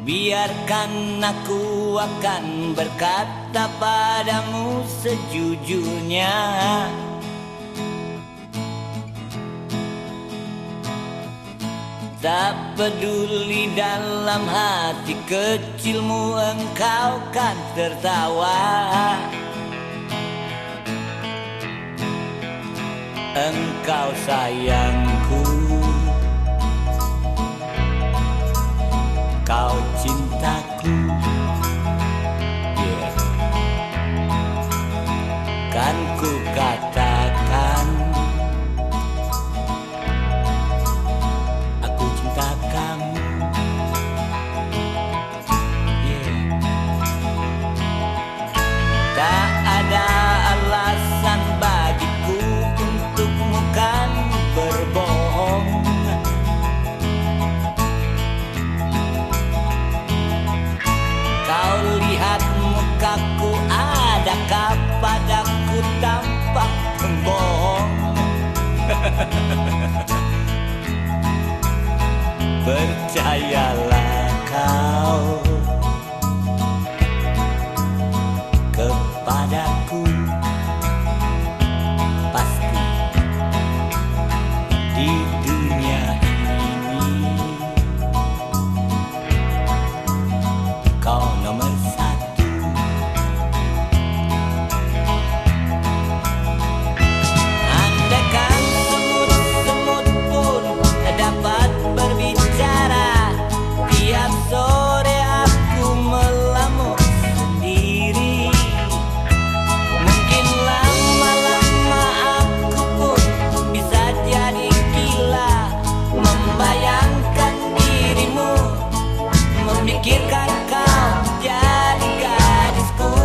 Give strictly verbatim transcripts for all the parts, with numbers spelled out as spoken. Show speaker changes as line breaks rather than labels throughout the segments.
Biarkan aku akan berkata padamu sejujurnya. Tak peduli dalam hati kecilmu engkau kan tertawa. Engkau sayangku, kau cintaku, yeah. Kan ku katakan aku cinta kamu, yeah. Tak ada alasan bagiku untukmu kan berbohong. Kau lihat mukaku, adakah padaku tampak pembohong? Percayalah kau kepadaku, pasti di dunia ini kau nomor satu. Andaikan semut-semut pun dapat berbicara, tiap sore aku melamun sendiri. Mungkin lama-lama aku pun bisa jadi gila, membayangkan dirimu, memikirkan kau jadi gadisku.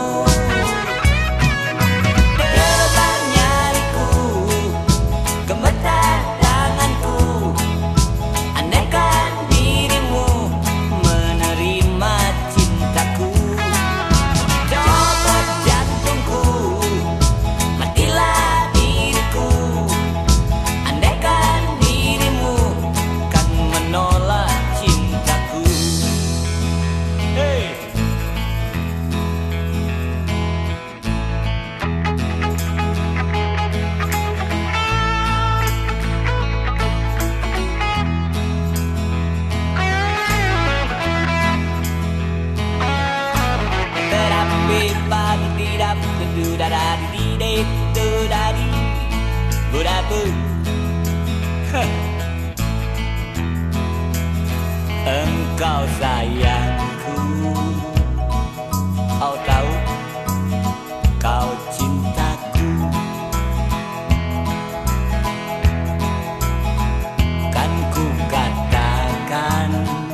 Debar nyariku, gemetar tanganku, andaikan dirimu menerima cintaku. Copot jantungku, matilah diriku, andaikan dirimu kan menolak cintaku. Hey. Terapi pagi tidak berdudara di itu dari burabu. Engkau sayangku, kau tahu, kau cintaku, kan ku katakan,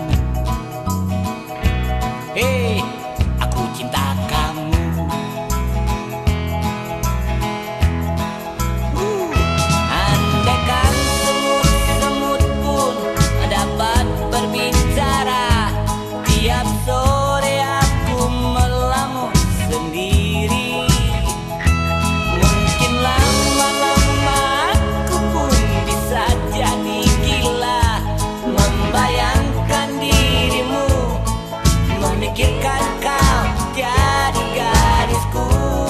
hei, aku cinta kamu. Uh, andaikan semut-semut pun dapat berbicara, tiap sore aku melamun sendiri. Mungkin lama-lama aku pun bisa jadi gila, membayangkan dirimu, memikirkan kau jadi gadisku.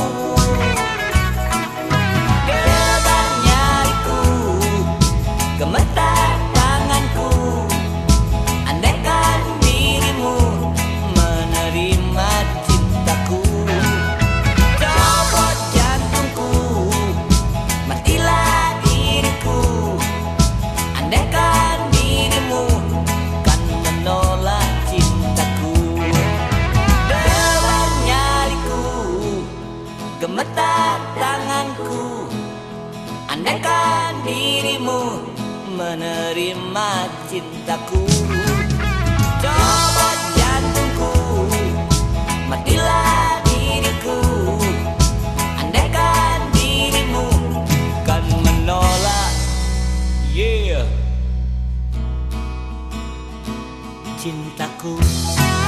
Debar nyariku, gemetar tanganku, andaikan dirimu menerima cintaku. Copot jantungku, matilah diriku, andaikan dirimu kan menolak cintaku. Debar nyariku, gemetar tanganku, andaikan dirimu menerima cintaku. Copot jantungku, matilah diriku, andaikan dirimu kan menolak, yeah, cintaku.